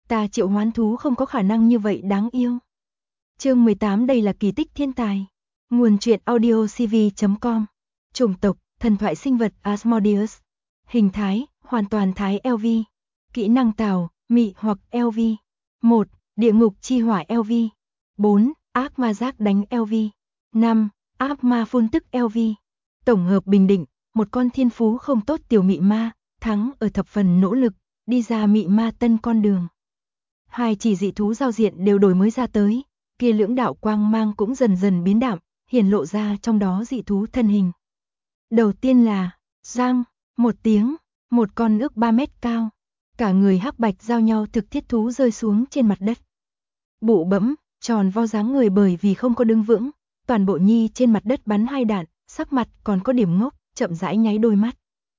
Ta triệu hoán thú không có khả năng như vậy đáng yêu. Chương 18 đây là kỳ tích thiên tài. Nguồn truyện audio cv.com. Chủng tộc, thần thoại sinh vật Asmodeus. Hình thái, hoàn toàn thái LV. Kỹ năng tào, mị hoặc LV. 1. Địa ngục chi hỏa LV. 4. Ác ma giác đánh LV. 5. Ác ma phun tức LV. Tổng hợp bình định, một con thiên phú không tốt tiểu mị ma, thắng ở thập phần nỗ lực, đi ra mị ma tân con đường. Hai chỉ dị thú giao diện đều đổi mới ra tới, kia lưỡng đạo quang mang cũng dần dần biến đạm, hiển lộ ra trong đó dị thú thân hình. Đầu tiên là, giang, một tiếng, một con ước 3 mét cao, cả người hắc bạch giao nhau thực thiết thú rơi xuống trên mặt đất. Bụ bẫm, tròn vo dáng người bởi vì không có đứng vững, toàn bộ nhi trên mặt đất bắn 2 đạn, sắc mặt còn có điểm ngốc, chậm rãi nháy đôi mắt.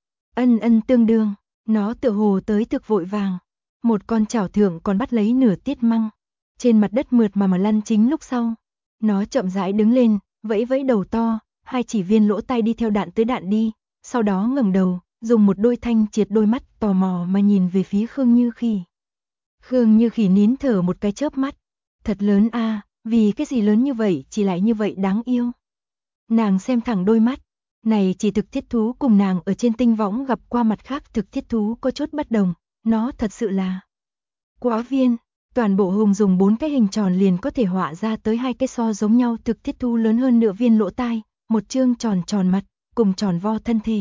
Ân tương đương, nó tựa hồ tới thực vội vàng. Một con chảo thượng còn bắt lấy nửa tiết măng, trên mặt đất mượt mà lăn chính lúc sau. Nó chậm rãi đứng lên, vẫy vẫy đầu to, hai chỉ viên lỗ tai đi theo đạn tới đạn đi, sau đó ngẩng đầu, dùng một đôi thanh triệt đôi mắt tò mò mà nhìn về phía Khương Như Khỉ. Khương Như Khỉ nín thở một cái chớp mắt, thật lớn a, vì cái gì lớn như vậy chỉ lại như vậy đáng yêu. Nàng xem thẳng đôi mắt, này chỉ thực thiết thú cùng nàng ở trên tinh võng gặp qua mặt khác thực thiết thú có chút bất đồng, nó thật sự là quá viên. Toàn bộ hùng dùng 4 cái hình tròn liền có thể họa ra tới 2 cái so giống nhau thực thiết thú lớn hơn nửa viên lỗ tai, một trương tròn tròn mặt, cùng tròn vo thân thể.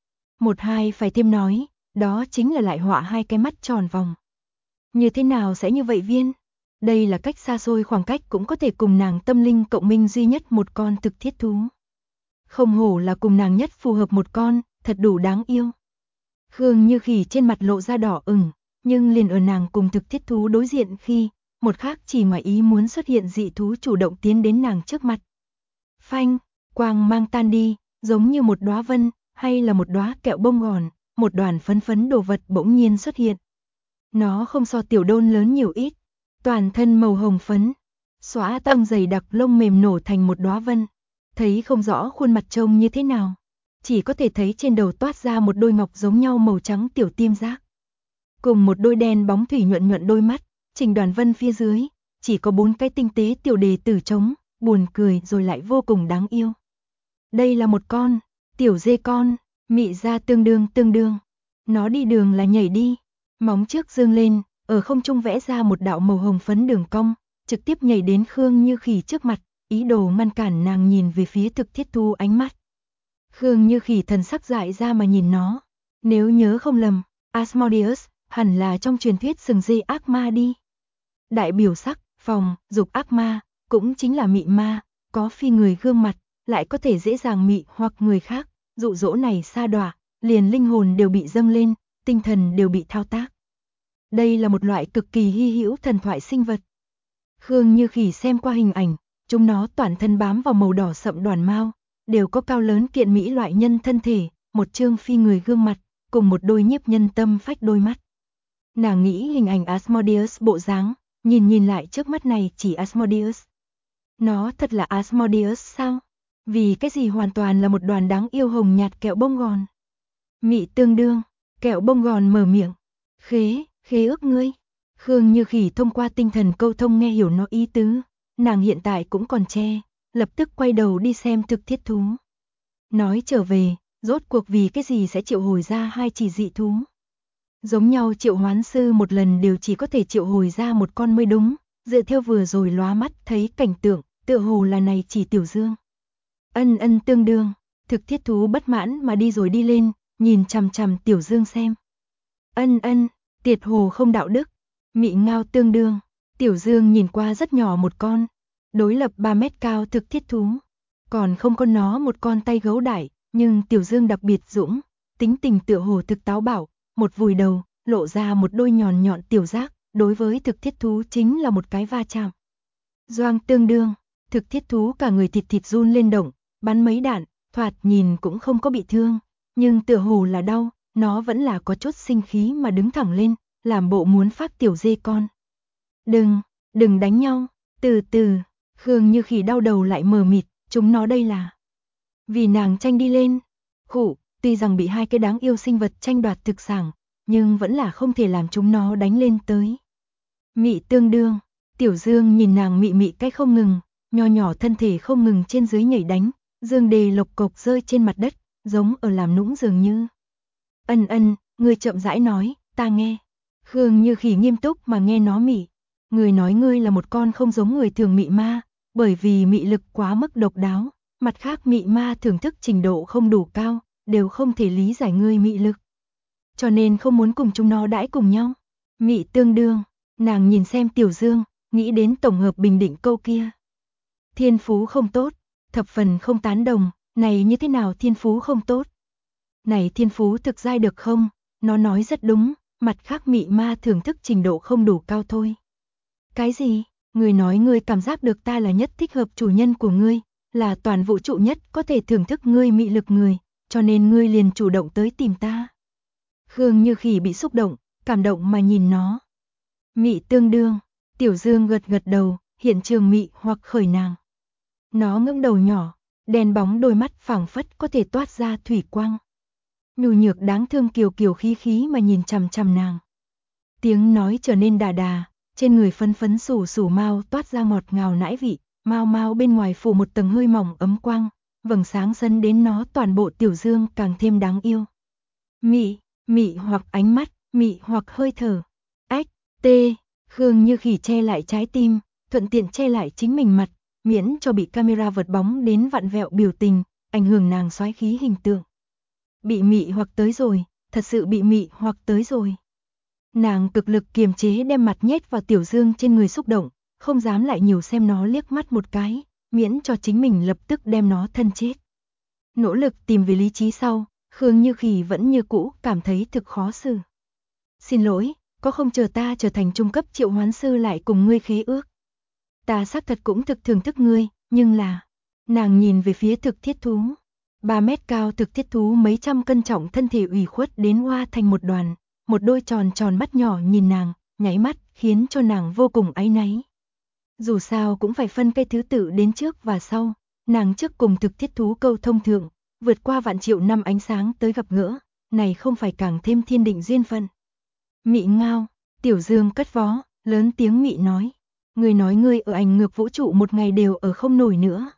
Một hai phải thêm nói, đó chính là lại họa 2 cái mắt tròn vòng. Như thế nào sẽ như vậy viên? Đây là cách xa xôi khoảng cách cũng có thể cùng nàng tâm linh cộng minh duy nhất một con thực thiết thú. Không hổ là cùng nàng nhất phù hợp một con, thật đủ đáng yêu. Khương Như Khỉ trên mặt lộ ra đỏ ửng, nhưng liền ở nàng cùng thực thiết thú đối diện khi, một khác chỉ ngoài ý muốn xuất hiện dị thú chủ động tiến đến nàng trước mặt. Phanh, quang mang tan đi, giống như một đóa vân, hay là một đóa kẹo bông gòn, một đoàn phấn phấn đồ vật bỗng nhiên xuất hiện. Nó không so tiểu đôn lớn nhiều ít, toàn thân màu hồng phấn, xóa tầng dày đặc lông mềm nổ thành một đóa vân, thấy không rõ khuôn mặt trông như thế nào, chỉ có thể thấy trên đầu toát ra một đôi ngọc giống nhau màu trắng tiểu tiêm giác. Cùng một đôi đen bóng thủy nhuận nhuận đôi mắt, Trình Đoàn Vân phía dưới, chỉ có 4 cái tinh tế tiểu đề tử trống, buồn cười rồi lại vô cùng đáng yêu. Đây là một con, tiểu dê con, mị ra tương đương. Nó đi đường là nhảy đi, móng trước dương lên, ở không trung vẽ ra một đạo màu hồng phấn đường cong, trực tiếp nhảy đến Khương Như Khỉ trước mặt, ý đồ ngăn cản nàng nhìn về phía thực thiết thú ánh mắt. Khương Như Khỉ thần sắc dại ra mà nhìn nó, nếu nhớ không lầm, Asmodeus hẳn là trong truyền thuyết sừng dê ác ma đi. Đại biểu sắc, phòng, dục ác ma, cũng chính là mị ma, có phi người gương mặt, lại có thể dễ dàng mị hoặc người khác, dụ dỗ này sa đọa, liền linh hồn đều bị dâng lên, tinh thần đều bị thao tác. Đây là một loại cực kỳ hy hữu thần thoại sinh vật. Khương Như Khỉ xem qua hình ảnh, chúng nó toàn thân bám vào màu đỏ sậm đoàn mao, đều có cao lớn kiện mỹ loại nhân thân thể, một trương phi người gương mặt, cùng một đôi nhiếp nhân tâm phách đôi mắt. Nàng nghĩ hình ảnh Asmodeus bộ dáng, nhìn lại trước mắt này chỉ Asmodeus. Nó thật là Asmodeus sao? Vì cái gì hoàn toàn là một đoàn đáng yêu hồng nhạt kẹo bông gòn. Mị tương đương, kẹo bông gòn mở miệng. Khế ước ngươi. Khương Như Khỉ thông qua tinh thần câu thông nghe hiểu nó ý tứ. Nàng hiện tại cũng còn che, lập tức quay đầu đi xem thực thiết thú. Nói trở về, rốt cuộc vì cái gì sẽ triệu hồi ra 2 chỉ dị thú. Giống nhau triệu hoán sư một lần đều chỉ có thể triệu hồi ra một con mới đúng, dựa theo vừa rồi lóa mắt thấy cảnh tượng, tựa hồ là này chỉ tiểu dương. Ân tương đương, thực thiết thú bất mãn mà đi rồi đi lên, nhìn chằm chằm tiểu dương xem. Ân, tiệt hồ không đạo đức, mị ngao tương đương, tiểu dương nhìn qua rất nhỏ một con, đối lập 3 mét cao thực thiết thú, còn không có nó một con tay gấu đại, nhưng tiểu dương đặc biệt dũng, tính tình tựa hồ thực táo bạo. Một vùi đầu, lộ ra một đôi nhọn nhọn tiểu giác, đối với thực thiết thú chính là một cái va chạm. Doang tương đương, thực thiết thú cả người thịt run lên động, bắn mấy đạn, thoạt nhìn cũng không có bị thương, nhưng tựa hồ là đau, nó vẫn là có chút sinh khí mà đứng thẳng lên, làm bộ muốn phát tiểu dê con. Đừng đánh nhau, từ từ, Khương Như Khỉ đau đầu lại mờ mịt, chúng nó đây là vì nàng tranh đi lên. Khụ, tuy rằng bị 2 cái đáng yêu sinh vật tranh đoạt thực sản, nhưng vẫn là không thể làm chúng nó đánh lên tới. Mị tương đương. Tiểu Dương nhìn nàng mị mị cái không ngừng, nho nhỏ thân thể không ngừng trên dưới nhảy đánh, dương đề lộc cộc rơi trên mặt đất, giống ở làm nũng dường như. Ân, ngươi chậm rãi nói, ta nghe. Khương Như Khỉ nghiêm túc mà nghe nó mị. Người nói ngươi là một con không giống người thường mị ma, bởi vì mị lực quá mức độc đáo, mặt khác mị ma thưởng thức trình độ không đủ cao, đều không thể lý giải ngươi mị lực. Cho nên không muốn cùng chúng nó đãi cùng nhau. Mị tương đương, nàng nhìn xem Tiểu Dương, nghĩ đến tổng hợp bình định câu kia. Thiên phú không tốt, thập phần không tán đồng, này như thế nào thiên phú không tốt? Này thiên phú thực giai được không? Nó nói rất đúng, mặt khác mị ma thưởng thức trình độ không đủ cao thôi. Cái gì? Người nói ngươi cảm giác được ta là nhất thích hợp chủ nhân của ngươi, là toàn vũ trụ nhất có thể thưởng thức ngươi mị lực người, cho nên ngươi liền chủ động tới tìm ta. Khương Như Khỉ bị xúc động, cảm động mà nhìn nó. Mị tương đương, Tiểu Dương gật gật đầu, hiện trường mị hoặc khởi nàng. Nó ngẩng đầu nhỏ, đen bóng đôi mắt phảng phất có thể toát ra thủy quang. Nhu nhược đáng thương kiều kiều khí khí mà nhìn chằm chằm nàng. Tiếng nói trở nên đà đà, trên người phấn phấn sủ sủ mao toát ra ngọt ngào nãi vị, mao mao bên ngoài phủ một tầng hơi mỏng ấm quang, vầng sáng dẫn đến nó toàn bộ Tiểu Dương càng thêm đáng yêu. Mị hoặc ánh mắt, mị hoặc hơi thở. Ách, tê, Khương Như Khỉ che lại trái tim, thuận tiện che lại chính mình mặt, miễn cho bị camera vật bóng đến vặn vẹo biểu tình, ảnh hưởng nàng soái khí hình tượng. Bị mị hoặc tới rồi, thật sự bị mị hoặc tới rồi. Nàng cực lực kiềm chế đem mặt nhét vào Tiểu Dương trên người xúc động, không dám lại nhiều xem nó liếc mắt một cái, miễn cho chính mình lập tức đem nó thân chết. Nỗ lực tìm về lý trí sau, Khương Như Khỉ vẫn như cũ cảm thấy thực khó xử. Xin lỗi, có không chờ ta trở thành trung cấp triệu hoán sư lại cùng ngươi khế ước. Ta xác thật cũng thực thưởng thức ngươi, nhưng là... Nàng nhìn về phía thực thiết thú. 3 mét cao thực thiết thú mấy trăm cân trọng thân thể ủy khuất đến hoa thành một đoàn, một đôi tròn tròn mắt nhỏ nhìn nàng, nháy mắt khiến cho nàng vô cùng áy náy. Dù sao cũng phải phân cái thứ tự đến trước và sau, nàng trước cùng thực thiết thú câu thông thượng, vượt qua vạn triệu năm ánh sáng tới gặp gỡ, này không phải càng thêm thiên định duyên phận. Mị ngao, Tiểu Dương cất vó, lớn tiếng mị nói. Người nói ngươi ở ảnh ngược vũ trụ một ngày đều ở không nổi nữa.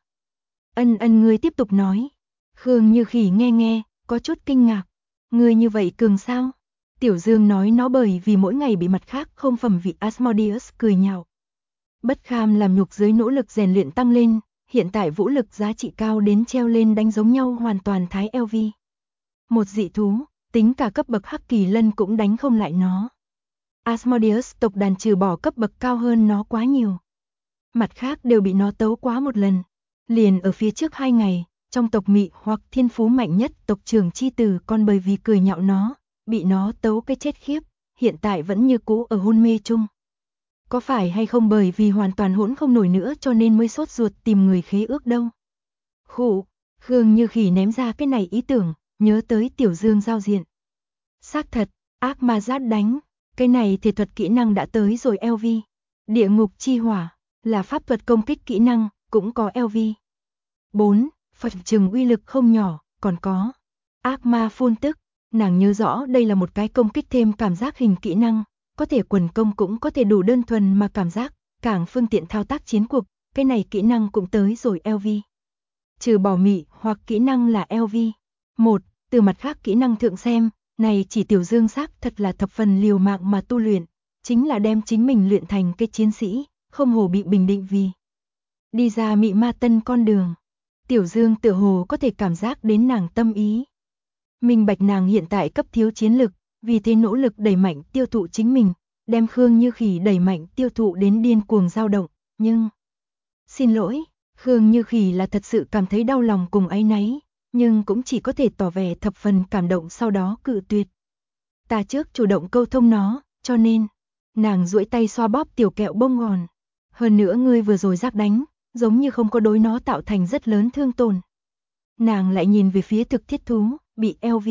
Ân ngươi tiếp tục nói. Khương Như Khỉ nghe, có chút kinh ngạc. Ngươi như vậy cường sao? Tiểu Dương nói nó bởi vì mỗi ngày bị mặt khác không phẩm vị Asmodeus cười nhạo. Bất kham làm nhục dưới nỗ lực rèn luyện tăng lên, hiện tại vũ lực giá trị cao đến treo lên đánh giống nhau hoàn toàn thái LV. Một dị thú, tính cả cấp bậc Hắc Kỳ Lân cũng đánh không lại nó. Asmodeus tộc đàn trừ bỏ cấp bậc cao hơn nó quá nhiều. Mặt khác đều bị nó tấu quá một lần. Liền ở phía trước 2 ngày, trong tộc mị hoặc thiên phú mạnh nhất tộc trưởng chi tử còn bởi vì cười nhạo nó, bị nó tấu cái chết khiếp, hiện tại vẫn như cũ ở hôn mê chung. Có phải hay không bởi vì hoàn toàn hỗn không nổi nữa cho nên mới sốt ruột tìm người khế ước đâu? Khụ, Khương Như Khỉ ném ra cái này ý tưởng, nhớ tới Tiểu Dương giao diện. Xác thật, ác ma giát đánh, cái này thể thuật kỹ năng đã tới rồi LV. Địa ngục chi hỏa, là pháp thuật công kích kỹ năng, cũng có LV. 4. Phật trừng uy lực không nhỏ, còn có ác ma phun tức, nàng nhớ rõ đây là một cái công kích thêm cảm giác hình kỹ năng, có thể quần công cũng có thể đủ đơn thuần mà cảm giác, càng phương tiện thao tác chiến cuộc, cái này kỹ năng cũng tới rồi LV. Trừ bỏ mị hoặc kỹ năng là LV. 1. Từ mặt khác kỹ năng thượng xem, này chỉ Tiểu Dương xác thật là thập phần liều mạng mà tu luyện, chính là đem chính mình luyện thành cái chiến sĩ, không hồ bị bình định vì đi ra mị ma tân con đường. Tiểu Dương tựa hồ có thể cảm giác đến nàng tâm ý. Minh bạch nàng hiện tại cấp thiếu chiến lực, vì thế nỗ lực đẩy mạnh tiêu thụ chính mình, đem Khương Như Khỉ đẩy mạnh tiêu thụ đến điên cuồng dao động, nhưng... Xin lỗi, Khương Như Khỉ là thật sự cảm thấy đau lòng cùng áy náy, nhưng cũng chỉ có thể tỏ vẻ thập phần cảm động sau đó cự tuyệt. Ta trước chủ động câu thông nó, cho nên... Nàng duỗi tay xoa bóp tiểu kẹo bông ngòn. Hơn nữa ngươi vừa rồi giác đánh, giống như không có đối nó tạo thành rất lớn thương tổn. Nàng lại nhìn về phía thực thiết thú, bị LV.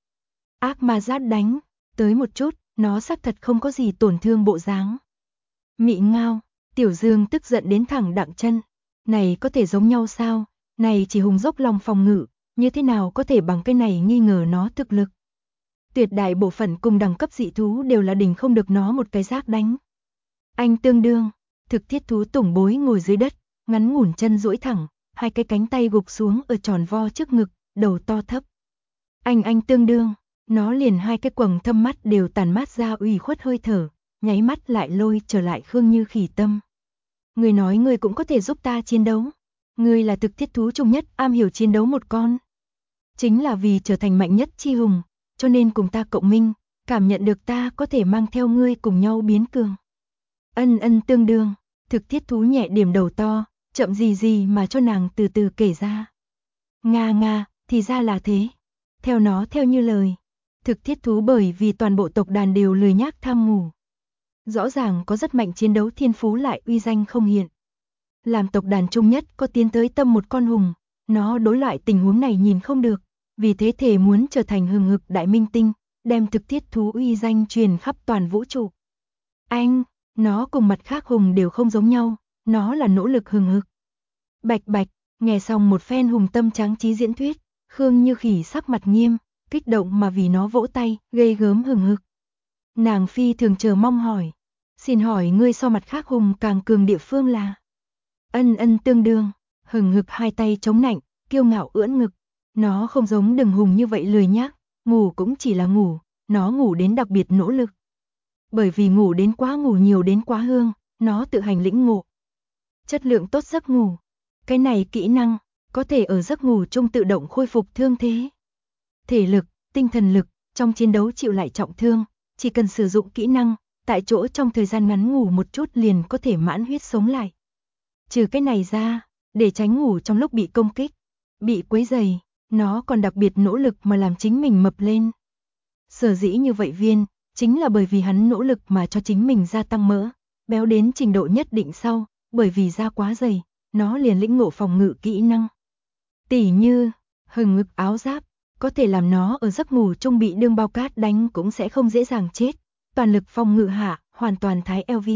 Ác ma giát đánh, tới một chút, nó xác thật không có gì tổn thương bộ dáng. Mị ngao, Tiểu Dương tức giận đến thẳng đặng chân. Này có thể giống nhau sao? Này chỉ hùng dốc lòng phòng ngự, như thế nào có thể bằng cái này nghi ngờ nó thực lực? Tuyệt đại bộ phận cùng đẳng cấp dị thú đều là đỉnh không được nó một cái giác đánh. Anh tương đương, thực thiết thú tủng bối ngồi dưới đất, ngắn ngủn chân duỗi thẳng, hai cái cánh tay gục xuống ở tròn vo trước ngực, đầu to thấp. Anh tương đương, nó liền hai cái quầng thâm mắt đều tàn mát ra ủy khuất hơi thở, nháy mắt lại lôi trở lại Khương Như Khỉ tâm. Ngươi nói ngươi cũng có thể giúp ta chiến đấu. Ngươi là thực thiết thú trung nhất am hiểu chiến đấu một con. Chính là vì trở thành mạnh nhất chi hùng, cho nên cùng ta cộng minh, cảm nhận được ta có thể mang theo ngươi cùng nhau biến cường. Ân tương đương, thực thiết thú nhẹ điểm đầu to, chậm gì mà cho nàng từ từ kể ra. Nga, thì ra là thế. Theo nó theo như lời, thực thiết thú bởi vì toàn bộ tộc đàn đều lười nhác tham ngủ. Rõ ràng có rất mạnh chiến đấu thiên phú lại uy danh không hiện. Làm tộc đàn trung nhất có tiến tới tâm một con hùng, nó đối loại tình huống này nhìn không được, vì thế thể muốn trở thành hừng hực đại minh tinh, đem thực thiết thú uy danh truyền khắp toàn vũ trụ. Nó cùng mặt khác hùng đều không giống nhau, nó là nỗ lực hừng hực. Bạch, nghe xong một phen hùng tâm tráng trí diễn thuyết, Khương Như Khỉ sắc mặt nghiêm, kích động mà vì nó vỗ tay, ghê gớm hừng hực. Nàng phi thường chờ mong hỏi, xin hỏi ngươi so mặt khác hùng càng cường địa phương là? Ân tương đương, hừng hực hai tay chống nạnh, kiêu ngạo ưỡn ngực. Nó không giống đừng hùng như vậy lười nhác, ngủ cũng chỉ là ngủ, nó ngủ đến đặc biệt nỗ lực. Bởi vì ngủ nhiều đến quá hương, nó tự hành lĩnh ngộ. Chất lượng tốt giấc ngủ. Cái này kỹ năng, có thể ở giấc ngủ chung tự động khôi phục thương thế. Thể lực, tinh thần lực, trong chiến đấu chịu lại trọng thương, chỉ cần sử dụng kỹ năng, tại chỗ trong thời gian ngắn ngủ một chút liền có thể mãn huyết sống lại. Trừ cái này ra, để tránh ngủ trong lúc bị công kích, bị quấy rầy, nó còn đặc biệt nỗ lực mà làm chính mình mập lên. Sở dĩ như vậy chính là bởi vì hắn nỗ lực mà cho chính mình gia tăng mỡ, béo đến trình độ nhất định sau, bởi vì da quá dày, nó liền lĩnh ngộ phòng ngự kỹ năng. Tỉ như, hừng ngực áo giáp, có thể làm nó ở giấc ngủ chung bị đương bao cát đánh cũng sẽ không dễ dàng chết, toàn lực phòng ngự hạ, hoàn toàn thái LV.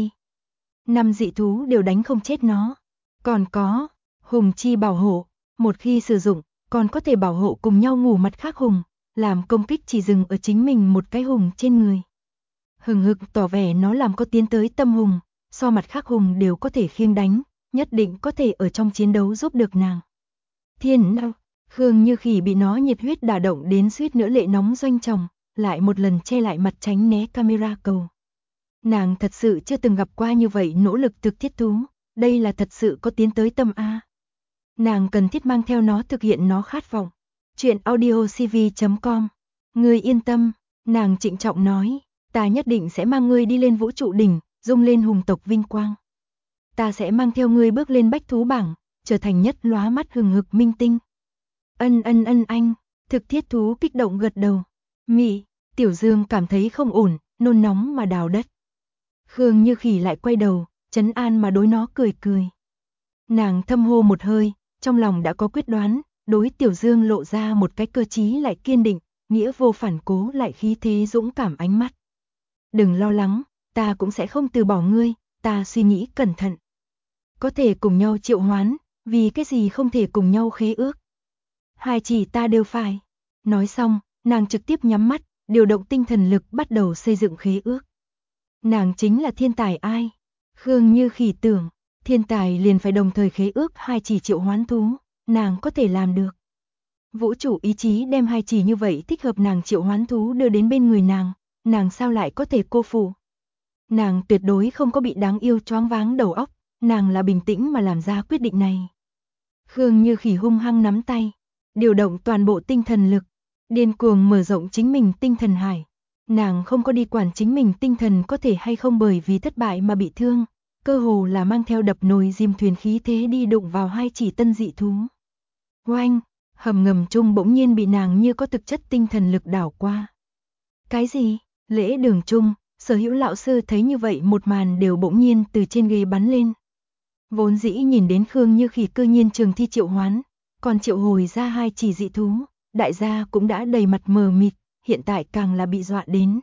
5 dị thú đều đánh không chết nó. Còn có, hùng chi bảo hộ, một khi sử dụng, còn có thể bảo hộ cùng nhau ngủ mặt khác hùng, làm công kích chỉ dừng ở chính mình một cái hùng trên người. Hừng hực tỏ vẻ nó làm có tiến tới tâm hùng, so mặt khác hùng đều có thể khiêng đánh, nhất định có thể ở trong chiến đấu giúp được nàng. Thiên nào, Khương Như Khỉ bị nó nhiệt huyết đả động đến suýt nữa lệ nóng doanh tròng, lại một lần che lại mặt tránh né camera cầu. Nàng thật sự chưa từng gặp qua như vậy nỗ lực thực thiết thú, đây là thật sự có tiến tới tâm A. Nàng cần thiết mang theo nó thực hiện nó khát vọng. Chuyện audiocv.com. Ngươi yên tâm, nàng trịnh trọng nói, ta nhất định sẽ mang ngươi đi lên vũ trụ đỉnh, rung lên hùng tộc vinh quang. Ta sẽ mang theo ngươi bước lên bách thú bảng, trở thành nhất lóa mắt hừng hực minh tinh. Ân anh, thực thiết thú kích động gật đầu. Mị, Tiểu Dương cảm thấy không ổn, nôn nóng mà đào đất. Khương Như Khỉ lại quay đầu, trấn an mà đối nó cười. Nàng thâm hô một hơi, trong lòng đã có quyết đoán, đối Tiểu Dương lộ ra một cái cơ trí lại kiên định, nghĩa vô phản cố lại khí thế dũng cảm ánh mắt. Đừng lo lắng, ta cũng sẽ không từ bỏ ngươi, ta suy nghĩ cẩn thận. Có thể cùng nhau triệu hoán, vì cái gì không thể cùng nhau khế ước. Hai chỉ ta đều phải. Nói xong, nàng trực tiếp nhắm mắt, điều động tinh thần lực bắt đầu xây dựng khế ước. Nàng chính là thiên tài ai? Khương Như Khỉ tưởng, thiên tài liền phải đồng thời khế ước hai chỉ triệu hoán thú, nàng có thể làm được. Vũ trụ ý chí đem hai chỉ như vậy thích hợp nàng triệu hoán thú đưa đến bên người nàng sao lại có thể cô phụ. Nàng tuyệt đối không có bị đáng yêu choáng váng đầu óc, nàng là bình tĩnh mà làm ra quyết định này. Khương Như Khỉ hung hăng nắm tay, điều động toàn bộ tinh thần lực, điên cuồng mở rộng chính mình tinh thần hải. Nàng không có đi quản chính mình tinh thần có thể hay không bởi vì thất bại mà bị thương, cơ hồ là mang theo đập nồi diêm thuyền khí thế đi đụng vào hai chỉ tân dị thú. Oanh, hầm ngầm chung bỗng nhiên bị nàng như có thực chất tinh thần lực đảo qua. Cái gì? Lễ đường chung, Sở Hữu lão sư thấy như vậy một màn đều bỗng nhiên từ trên ghế bắn lên. Vốn dĩ nhìn đến Khương Như Khỉ cơ nhiên trường thi triệu hoán, còn triệu hồi ra hai chỉ dị thú, đại gia cũng đã đầy mặt mờ mịt, hiện tại càng là bị dọa đến.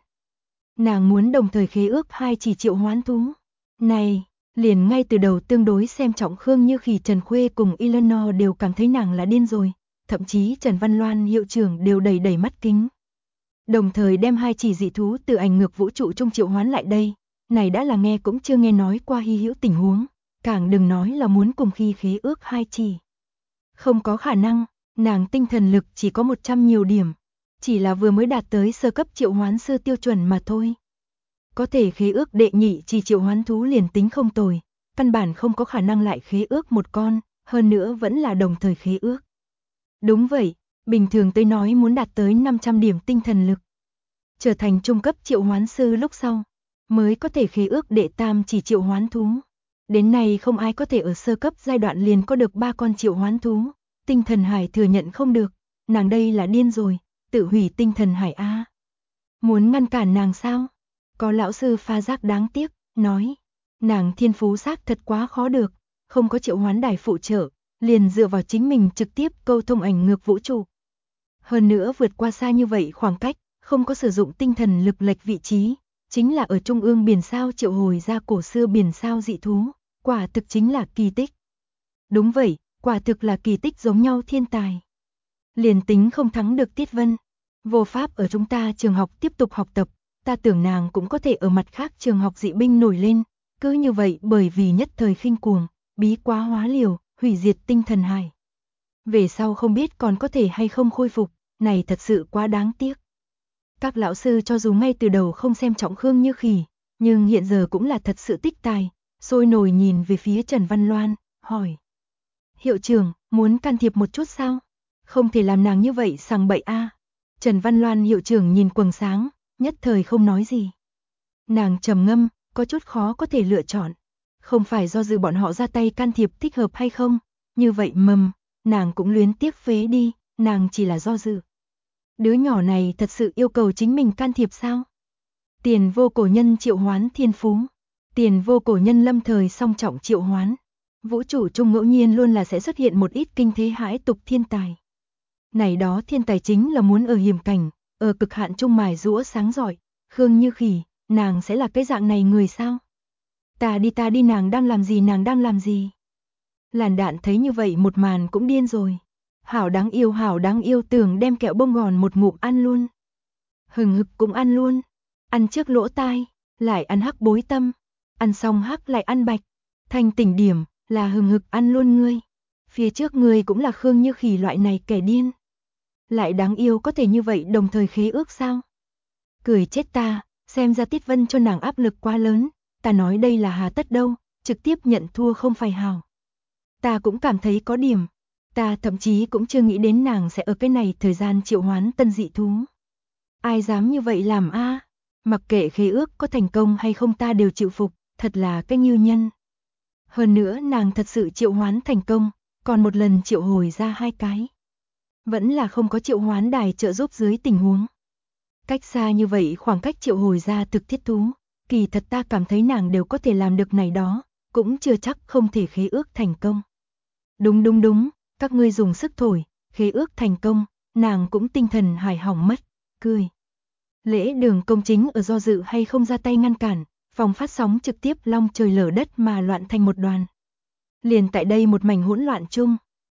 Nàng muốn đồng thời khế ước hai chỉ triệu hoán thú. Này, liền ngay từ đầu tương đối xem trọng Khương Như Khỉ Trần Khuê cùng Eleanor đều cảm thấy nàng là điên rồi, thậm chí Trần Văn Loan hiệu trưởng đều đầy mắt kính. Đồng thời đem hai chỉ dị thú từ ảnh ngược vũ trụ trung triệu hoán lại đây, này đã là nghe cũng chưa nghe nói qua hy hữu tình huống, càng đừng nói là muốn cùng khi khế ước hai chỉ. Không có khả năng, nàng tinh thần lực chỉ có 100 nhiều điểm, chỉ là vừa mới đạt tới sơ cấp triệu hoán sư tiêu chuẩn mà thôi. Có thể khế ước đệ nhị chỉ triệu hoán thú liền tính không tồi, căn bản không có khả năng lại khế ước một con, hơn nữa vẫn là đồng thời khế ước. Đúng vậy, bình thường tôi nói muốn đạt tới 500 điểm tinh thần lực, trở thành trung cấp triệu hoán sư lúc sau, mới có thể khế ước đệ tam chỉ triệu hoán thú. Đến nay không ai có thể ở sơ cấp giai đoạn liền có được 3 con triệu hoán thú, tinh thần hải thừa nhận không được, nàng đây là điên rồi, tự hủy tinh thần hải a. Muốn ngăn cản nàng sao? Có lão sư pha giác đáng tiếc, nói, nàng thiên phú xác thật quá khó được, không có triệu hoán đài phụ trợ, liền dựa vào chính mình trực tiếp câu thông ảnh ngược vũ trụ. Hơn nữa vượt qua xa như vậy khoảng cách, không có sử dụng tinh thần lực lệch vị trí, chính là ở trung ương biển sao triệu hồi ra cổ xưa biển sao dị thú, quả thực chính là kỳ tích. Đúng vậy, quả thực là kỳ tích giống nhau thiên tài. Liền tính không thắng được Tiết Vân, vô pháp ở chúng ta trường học tiếp tục học tập, ta tưởng nàng cũng có thể ở mặt khác trường học dị binh nổi lên, cứ như vậy bởi vì nhất thời khinh cuồng, bí quá hóa liều, hủy diệt tinh thần hải. Về sau không biết còn có thể hay không khôi phục, này thật sự quá đáng tiếc. Các lão sư cho dù ngay từ đầu không xem trọng Khương Như Khỉ, nhưng hiện giờ cũng là thật sự tích tài, sôi nổi nhìn về phía Trần Văn Loan, hỏi. Hiệu trưởng, muốn can thiệp một chút sao? Không thể làm nàng như vậy sằng bậy a. Trần Văn Loan hiệu trưởng nhìn quầng sáng, nhất thời không nói gì. Nàng trầm ngâm, có chút khó có thể lựa chọn. Không phải do dự bọn họ ra tay can thiệp thích hợp hay không, như vậy nàng cũng luyến tiếc phế đi, nàng chỉ là do dự. Đứa nhỏ này thật sự yêu cầu chính mình can thiệp sao? Tiền vô cổ nhân triệu hoán thiên phú, tiền vô cổ nhân lâm thời song trọng triệu hoán. Vũ trụ trung ngẫu nhiên luôn là sẽ xuất hiện một ít kinh thế hãi tục thiên tài. Này đó thiên tài chính là muốn ở hiểm cảnh, ở cực hạn trung mài giũa sáng giỏi. Khương Như Khỉ, nàng sẽ là cái dạng này người sao? Ta đi nàng đang làm gì? Làn đạn thấy như vậy một màn cũng điên rồi. Hảo đáng yêu tưởng đem kẹo bông gòn một ngụm ăn luôn. Hừng hực cũng ăn luôn. Ăn trước lỗ tai, lại ăn hắc bối tâm. Ăn xong hắc lại ăn bạch. Thanh tỉnh điểm, là hừng hực ăn luôn ngươi. Phía trước ngươi cũng là Khương Như Khỉ loại này kẻ điên. Lại đáng yêu có thể như vậy đồng thời khế ước sao? Cười chết ta, xem ra Tiết Vân cho nàng áp lực quá lớn. Ta nói đây là hà tất đâu, trực tiếp nhận thua không phải hào. Ta cũng cảm thấy có điểm. Ta thậm chí cũng chưa nghĩ đến nàng sẽ ở cái này thời gian triệu hoán tân dị thú. Ai dám như vậy làm a? Mặc kệ khế ước có thành công hay không ta đều chịu phục, thật là cái ngưu nhân. Hơn nữa nàng thật sự triệu hoán thành công, còn một lần triệu hồi ra 2 cái. Vẫn là không có triệu hoán đài trợ giúp dưới tình huống. Cách xa như vậy khoảng cách triệu hồi ra thực thiết thú, kỳ thật ta cảm thấy nàng đều có thể làm được này đó, cũng chưa chắc không thể khế ước thành công. Đúng, các ngươi dùng sức thổi, khế ước thành công, nàng cũng tinh thần hài hỏng mất, cười. Lễ Đường công chính ở do dự hay không ra tay ngăn cản, phòng phát sóng trực tiếp long trời lở đất mà loạn thành một đoàn. Liền tại đây một mảnh hỗn loạn chung,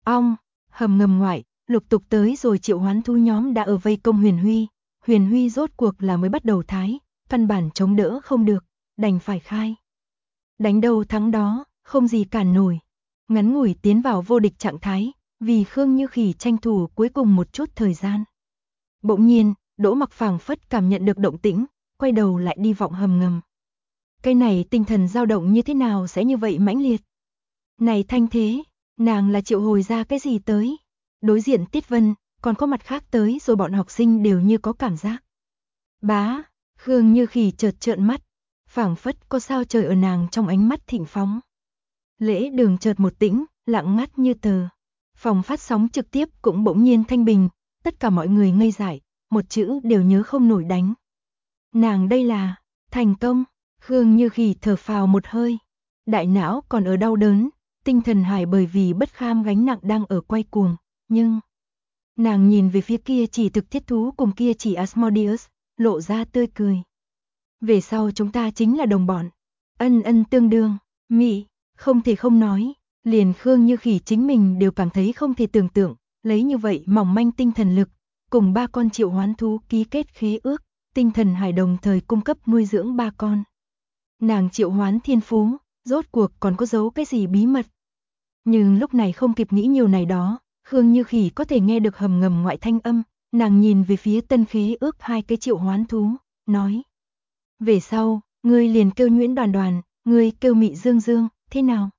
hầm ngầm ngoại, lục tục tới rồi triệu hoán thú nhóm đã ở vây công Huyền Huy rốt cuộc là mới bắt đầu thái, căn bản chống đỡ không được, đành phải khai. Đánh đầu thắng đó, không gì cản nổi. Ngắn ngủi tiến vào vô địch trạng thái, vì Khương Như Khỉ tranh thủ cuối cùng một chút thời gian. Bỗng nhiên, Đỗ Mặc phảng phất cảm nhận được động tĩnh, quay đầu lại đi vọng hầm ngầm. Cái này tinh thần dao động như thế nào sẽ như vậy mãnh liệt? Này thanh thế, nàng là triệu hồi ra cái gì tới? Đối diện Tiết Vân, còn có mặt khác tới rồi bọn học sinh đều như có cảm giác. Bá, Khương Như Khỉ chợt trợn mắt, phảng phất có sao trời ở nàng trong ánh mắt thịnh phóng. Lễ Đường chợt một tĩnh, lặng ngắt như tờ. Phòng phát sóng trực tiếp cũng bỗng nhiên thanh bình, tất cả mọi người ngây dại, một chữ đều nhớ không nổi đánh. Nàng đây là thành công. Khương Như Khỉ thở phào một hơi, đại não còn ở đau đớn, tinh thần hải bởi vì bất kham gánh nặng đang ở quay cuồng, nhưng nàng nhìn về phía kia chỉ thực thiết thú cùng kia chỉ Asmodeus, lộ ra tươi cười. Về sau chúng ta chính là đồng bọn, ân tương đương, mị, không thể không nói, liền Khương Như Khỉ chính mình đều cảm thấy không thể tưởng tượng, lấy như vậy mỏng manh tinh thần lực, cùng 3 con triệu hoán thú ký kết khế ước, tinh thần hải đồng thời cung cấp nuôi dưỡng 3 con. Nàng triệu hoán thiên phú, rốt cuộc còn có giấu cái gì bí mật. Nhưng lúc này không kịp nghĩ nhiều này đó, Khương Như Khỉ có thể nghe được hầm ngầm ngoại thanh âm, nàng nhìn về phía Tân Khế Ước hai cái triệu hoán thú, nói. Về sau, ngươi liền kêu Nhuyễn Đoàn Đoàn, ngươi kêu Mị Dương Dương, thế nào?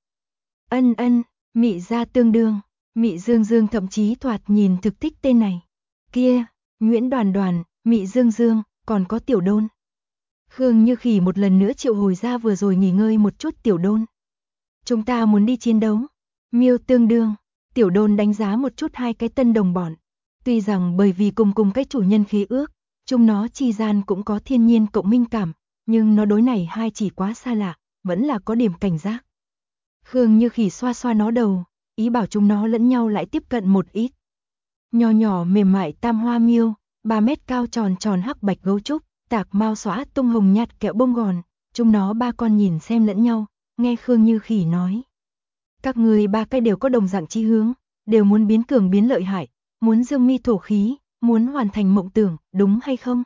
Ân ân, Mị gia tương đương, Mị Dương Dương thậm chí thoạt nhìn thực thích tên này. Kia, Nhuyễn Đoàn Đoàn, Mị Dương Dương, còn có Tiểu Đôn. Khương Như Khỉ một lần nữa triệu hồi ra vừa rồi nghỉ ngơi một chút Tiểu Đôn. Chúng ta muốn đi chiến đấu. Miêu tương đương, Tiểu Đôn đánh giá một chút hai cái tân đồng bọn. Tuy rằng bởi vì cùng cái chủ nhân khí ước, chúng nó chi gian cũng có thiên nhiên cộng minh cảm, nhưng nó đối này hai chỉ quá xa lạ, vẫn là có điểm cảnh giác. Khương Như Khỉ xoa xoa nó đầu, ý bảo chúng nó lẫn nhau lại tiếp cận một ít. Nhỏ nhỏ mềm mại tam hoa miêu, 3 mét cao tròn tròn hắc bạch gấu trúc, tạc mau xóa tung hồng nhạt kẹo bông gòn, chúng nó ba con nhìn xem lẫn nhau, nghe Khương Như Khỉ nói. Các người ba cái đều có đồng dạng chí hướng, đều muốn biến cường biến lợi hại, muốn dương mi thổ khí, muốn hoàn thành mộng tưởng, đúng hay không?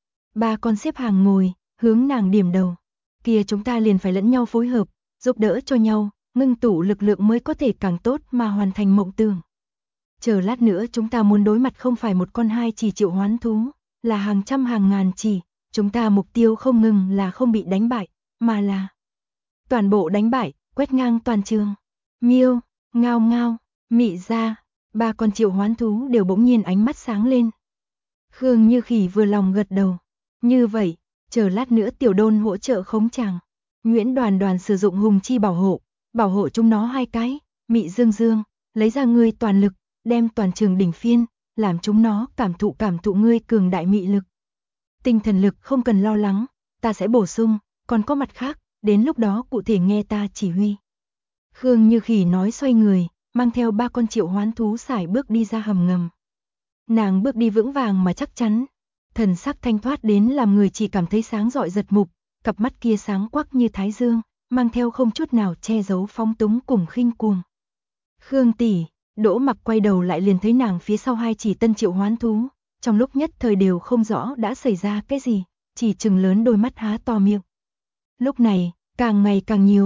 Ba con xếp hàng ngồi, hướng nàng điểm đầu. Kia chúng ta liền phải lẫn nhau phối hợp, giúp đỡ cho nhau, ngưng tụ lực lượng mới có thể càng tốt mà hoàn thành mộng tưởng. Chờ lát nữa chúng ta muốn đối mặt không phải một con hai chỉ triệu hoán thú, là hàng trăm hàng ngàn chỉ, chúng ta mục tiêu không ngừng là không bị đánh bại, mà là toàn bộ đánh bại, quét ngang toàn trường. Miêu, ngao ngao, Mị gia, ba con triệu hoán thú đều bỗng nhiên ánh mắt sáng lên. Khương Như Khỉ vừa lòng gật đầu. Như vậy, chờ lát nữa Tiểu Đôn hỗ trợ khống chàng. Nhuyễn Đoàn Đoàn sử dụng hùng chi bảo hộ chúng nó hai cái. Mị Dương Dương, lấy ra ngươi toàn lực, đem toàn trường đỉnh phiên, làm chúng nó cảm thụ ngươi cường đại mị lực. Tinh thần lực không cần lo lắng, ta sẽ bổ sung, còn có mặt khác, đến lúc đó cụ thể nghe ta chỉ huy. Khương Như Khỉ nói xoay người, mang theo ba con triệu hoán thú sải bước đi ra hầm ngầm. Nàng bước đi vững vàng mà chắc chắn, thần sắc thanh thoát đến làm người chỉ cảm thấy sáng rọi giật mục, cặp mắt kia sáng quắc như thái dương, mang theo không chút nào che giấu phóng túng cùng khinh cuồng. Khương tỷ, Đỗ Mặc quay đầu lại liền thấy nàng phía sau hai chỉ tân triệu hoán thú, trong lúc nhất thời đều không rõ đã xảy ra cái gì, chỉ trừng lớn đôi mắt há to miệng. Lúc này, càng ngày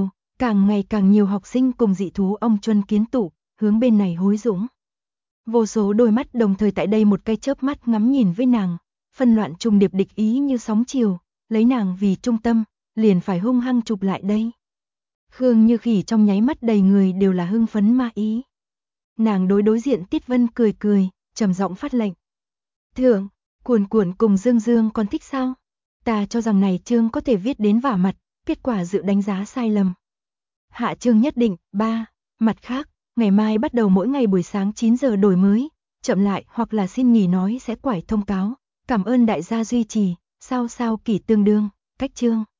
càng nhiều học sinh cùng dị thú ông chuân kiến tụ, hướng bên này hối dũng. Vô số đôi mắt đồng thời tại đây một cái chớp mắt ngắm nhìn với nàng, phân loạn trùng điệp địch ý như sóng chiều, lấy nàng vì trung tâm, liền phải hung hăng chụp lại đây. Khương Như Khỉ trong nháy mắt đầy người đều là hưng phấn ma ý. Nàng đối diện Tiết Vân cười, trầm giọng phát lệnh. Thượng, Cuồn cùng Dương Dương còn thích sao? Ta cho rằng này chương có thể viết đến vả mặt, kết quả dự đánh giá sai lầm. Hạ chương nhất định, 3. Mặt khác, ngày mai bắt đầu mỗi ngày buổi sáng 9 giờ đổi mới, chậm lại hoặc là xin nghỉ nói sẽ quải thông cáo. Cảm ơn đại gia duy trì, sao kỳ tương đương, cách chương.